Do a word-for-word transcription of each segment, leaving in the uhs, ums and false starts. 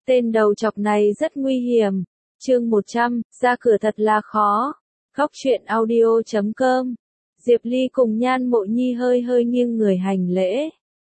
Tên đầu chọc này rất nguy hiểm. Chương một trăm, ra cửa thật là khó. Góc truyện audio chấm com. Diệp Ly cùng Nhan Mộ Nhi hơi hơi nghiêng người hành lễ.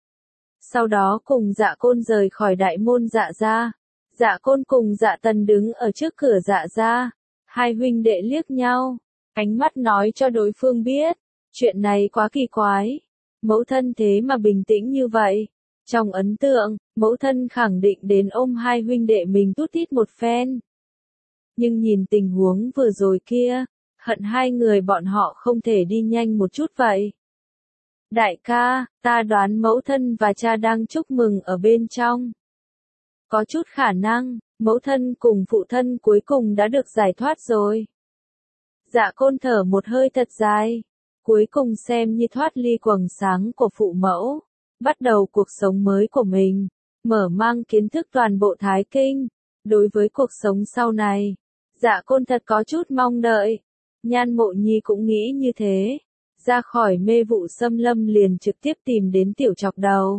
Sau đó cùng Dạ Côn rời khỏi đại môn Dạ gia. Dạ Côn cùng Dạ Tần đứng ở trước cửa Dạ gia. Hai huynh đệ liếc nhau, ánh mắt nói cho đối phương biết, chuyện này quá kỳ quái. Mẫu thân thế mà bình tĩnh như vậy. Trong ấn tượng, mẫu thân khẳng định đến ôm hai huynh đệ mình tút tít một phen. Nhưng nhìn tình huống vừa rồi kia, hận hai người bọn họ không thể đi nhanh một chút vậy. Đại ca, ta đoán mẫu thân và cha đang chúc mừng ở bên trong. Có chút khả năng, mẫu thân cùng phụ thân cuối cùng đã được giải thoát rồi. Dạ Côn thở một hơi thật dài, cuối cùng xem như thoát ly quầng sáng của phụ mẫu, bắt đầu cuộc sống mới của mình, mở mang kiến thức toàn bộ Thái Kinh. Đối với cuộc sống sau này, Dạ Côn thật có chút mong đợi. Nhan Mộ Nhi cũng nghĩ như thế, ra khỏi mê vụ xâm lâm liền trực tiếp tìm đến tiểu chọc đầu.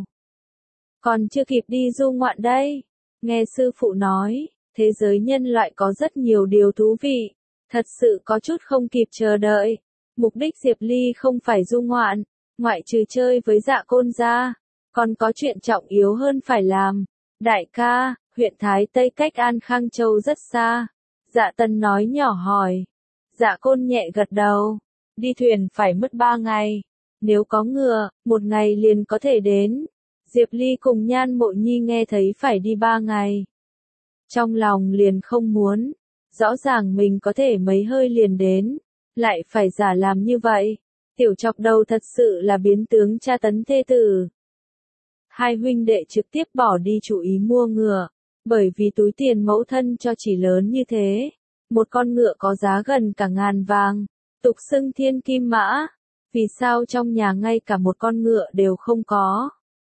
Còn chưa kịp đi du ngoạn đây, nghe sư phụ nói, thế giới nhân loại có rất nhiều điều thú vị, thật sự có chút không kịp chờ đợi. Mục đích Diệp Ly không phải du ngoạn, ngoại trừ chơi với Dạ Côn ra, còn có chuyện trọng yếu hơn phải làm. Đại ca, huyện Thái Tây cách An Khang Châu rất xa. Dạ Tần nói nhỏ hỏi. Dạ Côn nhẹ gật đầu. Đi thuyền phải mất ba ngày. Nếu có ngựa, một ngày liền có thể đến. Diệp Ly cùng Nhan Mộ Nhi nghe thấy phải đi ba ngày. Trong lòng liền không muốn. Rõ ràng mình có thể mấy hơi liền đến. Lại phải giả làm như vậy. Tiểu chọc đầu thật sự là biến tướng tra tấn thê tử. Hai huynh đệ trực tiếp bỏ đi chủ ý mua ngựa. Bởi vì túi tiền mẫu thân cho chỉ lớn như thế. Một con ngựa có giá gần cả ngàn vàng. Tục xưng thiên kim mã. Vì sao trong nhà ngay cả một con ngựa đều không có?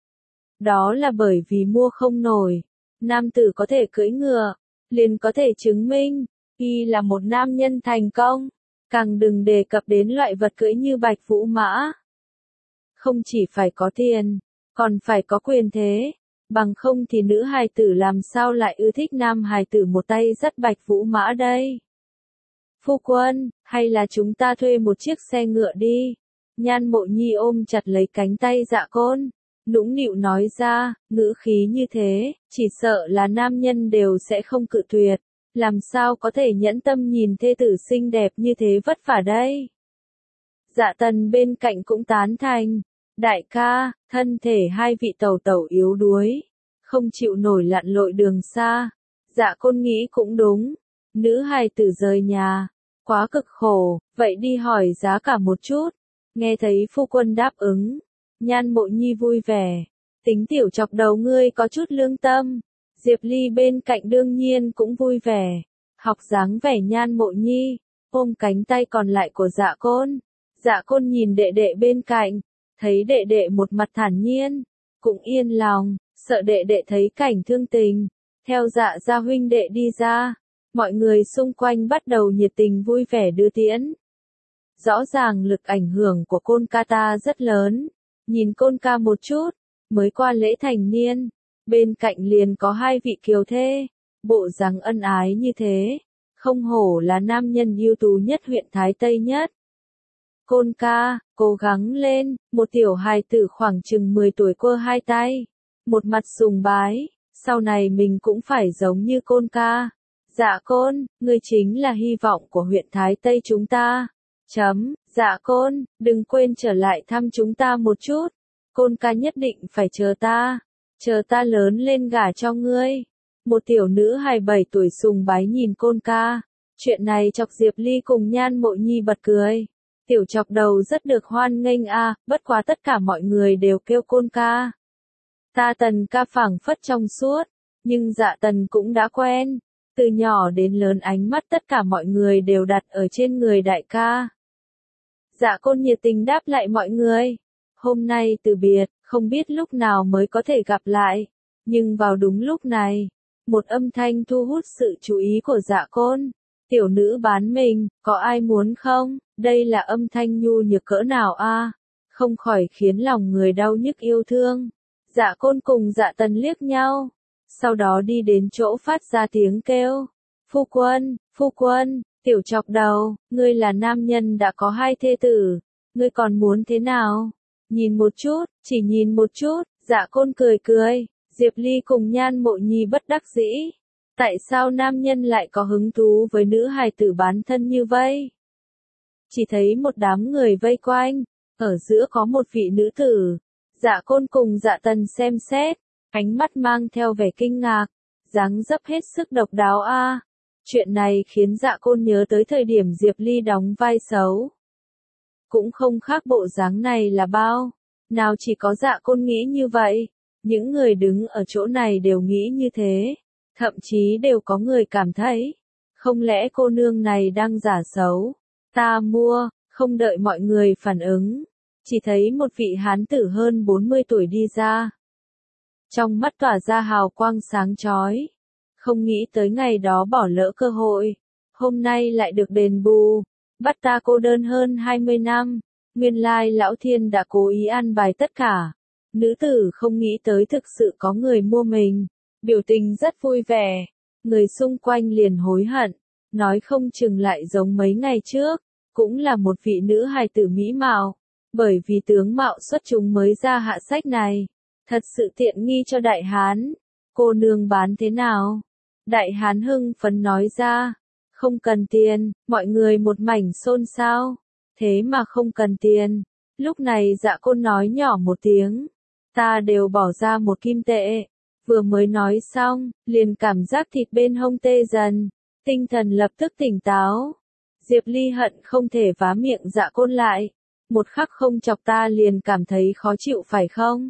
Đó là bởi vì mua không nổi. Nam tử có thể cưỡi ngựa, liền có thể chứng minh y là một nam nhân thành công. Càng đừng đề cập đến loại vật cưỡi như bạch vũ mã. Không chỉ phải có tiền, còn phải có quyền thế. Bằng không thì nữ hài tử làm sao lại ưa thích nam hài tử một tay dắt bạch vũ mã đây? Phu quân, hay là chúng ta thuê một chiếc xe ngựa đi? Nhan Mộ Nhi ôm chặt lấy cánh tay Dạ Côn, nũng nịu nói ra, ngữ khí như thế, chỉ sợ là nam nhân đều sẽ không cự tuyệt. Làm sao có thể nhẫn tâm nhìn thê tử xinh đẹp như thế vất vả đây? Dạ Tần bên cạnh cũng tán thành. Đại ca, thân thể hai vị tẩu tẩu yếu đuối, không chịu nổi lặn lội đường xa. Dạ Côn nghĩ cũng đúng. Nữ hài tử rời nhà, quá cực khổ, vậy đi hỏi giá cả một chút. Nghe thấy phu quân đáp ứng, Nhan Mộ Nhi vui vẻ. Tính tiểu chọc đầu ngươi có chút lương tâm. Diệp Ly bên cạnh đương nhiên cũng vui vẻ. Học dáng vẻ Nhan Mộ Nhi, ôm cánh tay còn lại của Dạ Côn. Dạ Côn nhìn đệ đệ bên cạnh, thấy đệ đệ một mặt thản nhiên, cũng yên lòng, sợ đệ đệ thấy cảnh thương tình. Theo Dạ gia huynh đệ đi ra, mọi người xung quanh bắt đầu nhiệt tình vui vẻ đưa tiễn. Rõ ràng lực ảnh hưởng của Côn ca ta rất lớn. Nhìn Côn ca một chút, mới qua lễ thành niên, bên cạnh liền có hai vị kiều thê, bộ dáng ân ái như thế, không hổ là nam nhân ưu tú nhất huyện Thái Tây nhất. Côn ca, cố gắng lên. Một tiểu hài tử khoảng chừng mười tuổi quơ hai tay, một mặt sùng bái, sau này mình cũng phải giống như Côn ca. Dạ Côn, ngươi chính là hy vọng của huyện Thái Tây chúng ta. Chấm, Dạ Côn, đừng quên trở lại thăm chúng ta một chút. Côn ca nhất định phải chờ ta, chờ ta lớn lên gả cho ngươi. Một tiểu nữ hài bảy tuổi sùng bái nhìn Côn ca. Chuyện này chọc Diệp Ly cùng Nhan Mộ Nhi bật cười. Tiểu chọc đầu rất được hoan nghênh a, à, bất quá tất cả mọi người đều kêu Côn ca. Ta Tần ca phảng phất trong suốt, nhưng Dạ Tần cũng đã quen. Từ nhỏ đến lớn ánh mắt tất cả mọi người đều đặt ở trên người đại ca. Dạ Côn nhiệt tình đáp lại mọi người. Hôm nay từ biệt, không biết lúc nào mới có thể gặp lại. Nhưng vào đúng lúc này, một âm thanh thu hút sự chú ý của Dạ Côn. Tiểu nữ bán mình, có ai muốn không? Đây là âm thanh nhu nhược cỡ nào a? Không khỏi khiến lòng người đau nhức yêu thương. Dạ Côn cùng Dạ Tần liếc nhau, sau đó đi đến chỗ phát ra tiếng kêu. Phu quân, phu quân, tiểu chọc đầu, ngươi là nam nhân đã có hai thê tử, ngươi còn muốn thế nào? Nhìn một chút, chỉ nhìn một chút, Dạ Côn cười cười, Diệp Ly cùng Nhan Mộ Nhi bất đắc dĩ. Tại sao nam nhân lại có hứng thú với nữ hài tử bán thân như vậy? Chỉ thấy một đám người vây quanh, ở giữa có một vị nữ tử. Dạ Côn cùng Dạ Tần xem xét, ánh mắt mang theo vẻ kinh ngạc, dáng dấp hết sức độc đáo a. Chuyện này khiến Dạ Côn nhớ tới thời điểm Diệp Ly đóng vai xấu. Cũng không khác bộ dáng này là bao. Nào chỉ có Dạ Côn nghĩ như vậy, những người đứng ở chỗ này đều nghĩ như thế. Thậm chí đều có người cảm thấy, không lẽ cô nương này đang giả xấu? Ta mua, không đợi mọi người phản ứng. Chỉ thấy một vị hán tử hơn bốn mươi tuổi đi ra. Trong mắt tỏa ra hào quang sáng chói. Không nghĩ tới ngày đó bỏ lỡ cơ hội. Hôm nay lại được đền bù. Bắt ta cô đơn hơn hai mươi năm. Nguyên lai lão thiên đã cố ý an bài tất cả. Nữ tử không nghĩ tới thực sự có người mua mình. Biểu tình rất vui vẻ. Người xung quanh liền hối hận. Nói không chừng lại giống mấy ngày trước. Cũng là một vị nữ hài tử mỹ mạo. Bởi vì tướng mạo xuất chúng mới ra hạ sách này. Thật sự tiện nghi cho đại hán. Cô nương bán thế nào? Đại hán hưng phấn nói ra. Không cần tiền, mọi người một mảnh xôn xao. Thế mà không cần tiền. Lúc này Dạ Côn nói nhỏ một tiếng. Ta đều bỏ ra một kim tệ. Vừa mới nói xong, liền cảm giác thịt bên hông tê dần. Tinh thần lập tức tỉnh táo. Diệp Ly hận không thể vá miệng Dạ Côn lại. Một khắc không chọc ta liền cảm thấy khó chịu phải không?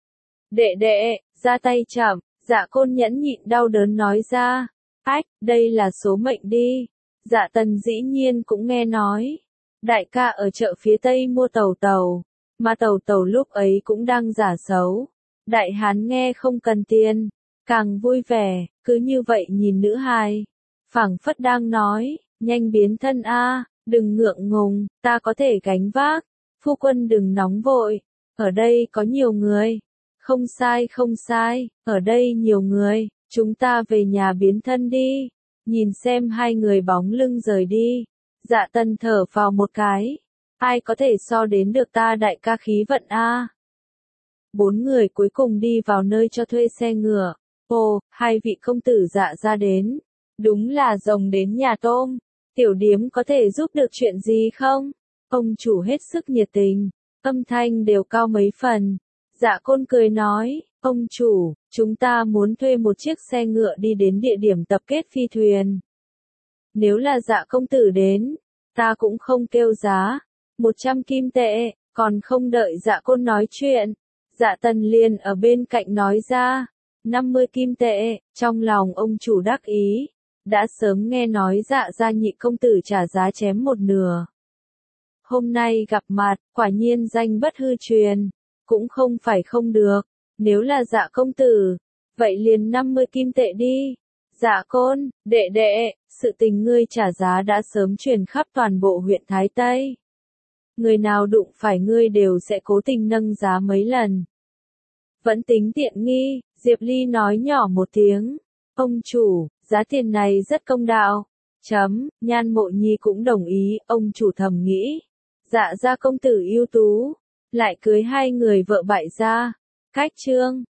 Đệ đệ, ra tay chậm, Dạ Côn nhẫn nhịn đau đớn nói ra. Ách, đây là số mệnh đi. Dạ Tần dĩ nhiên cũng nghe nói. Đại ca ở chợ phía Tây mua tàu tàu. Mà tàu tàu lúc ấy cũng đang giả xấu. Đại hán nghe không cần tiền. Càng vui vẻ, cứ như vậy nhìn nữ hài. Phảng phất đang nói, nhanh biến thân a, đừng ngượng ngùng, ta có thể gánh vác. Phu quân đừng nóng vội. Ở đây có nhiều người. Không sai không sai, ở đây nhiều người, chúng ta về nhà biến thân đi. Nhìn xem hai người bóng lưng rời đi. Dạ Tần thở vào một cái. Ai có thể so đến được ta đại ca khí vận a? Bốn người cuối cùng đi vào nơi cho thuê xe ngựa. Ồ, hai vị công tử Dạ ra đến. Đúng là rồng đến nhà tôm. Tiểu điếm có thể giúp được chuyện gì không? Ông chủ hết sức nhiệt tình. Âm thanh đều cao mấy phần. Dạ Côn cười nói, ông chủ, chúng ta muốn thuê một chiếc xe ngựa đi đến địa điểm tập kết phi thuyền. Nếu là Dạ công tử đến, ta cũng không kêu giá. Một trăm kim tệ, còn không đợi Dạ Côn nói chuyện. Dạ Tần liền ở bên cạnh nói ra, năm mươi kim tệ, trong lòng ông chủ đắc ý. Đã sớm nghe nói Dạ gia nhị công tử trả giá chém một nửa. Hôm nay gặp mặt, quả nhiên danh bất hư truyền. Cũng không phải không được. Nếu là Dạ công tử, vậy liền năm mươi kim tệ đi. Dạ Côn, đệ đệ, sự tình ngươi trả giá đã sớm truyền khắp toàn bộ huyện Thái Tây. Người nào đụng phải ngươi đều sẽ cố tình nâng giá mấy lần. Vẫn tính tiện nghi, Diệp Ly nói nhỏ một tiếng. Ông chủ, giá tiền này rất công đạo. Chấm, Nhan Mộ Nhi cũng đồng ý, ông chủ thầm nghĩ. Dạ gia công tử ưu tú. Lại cưới hai người vợ bại gia. Cách chương.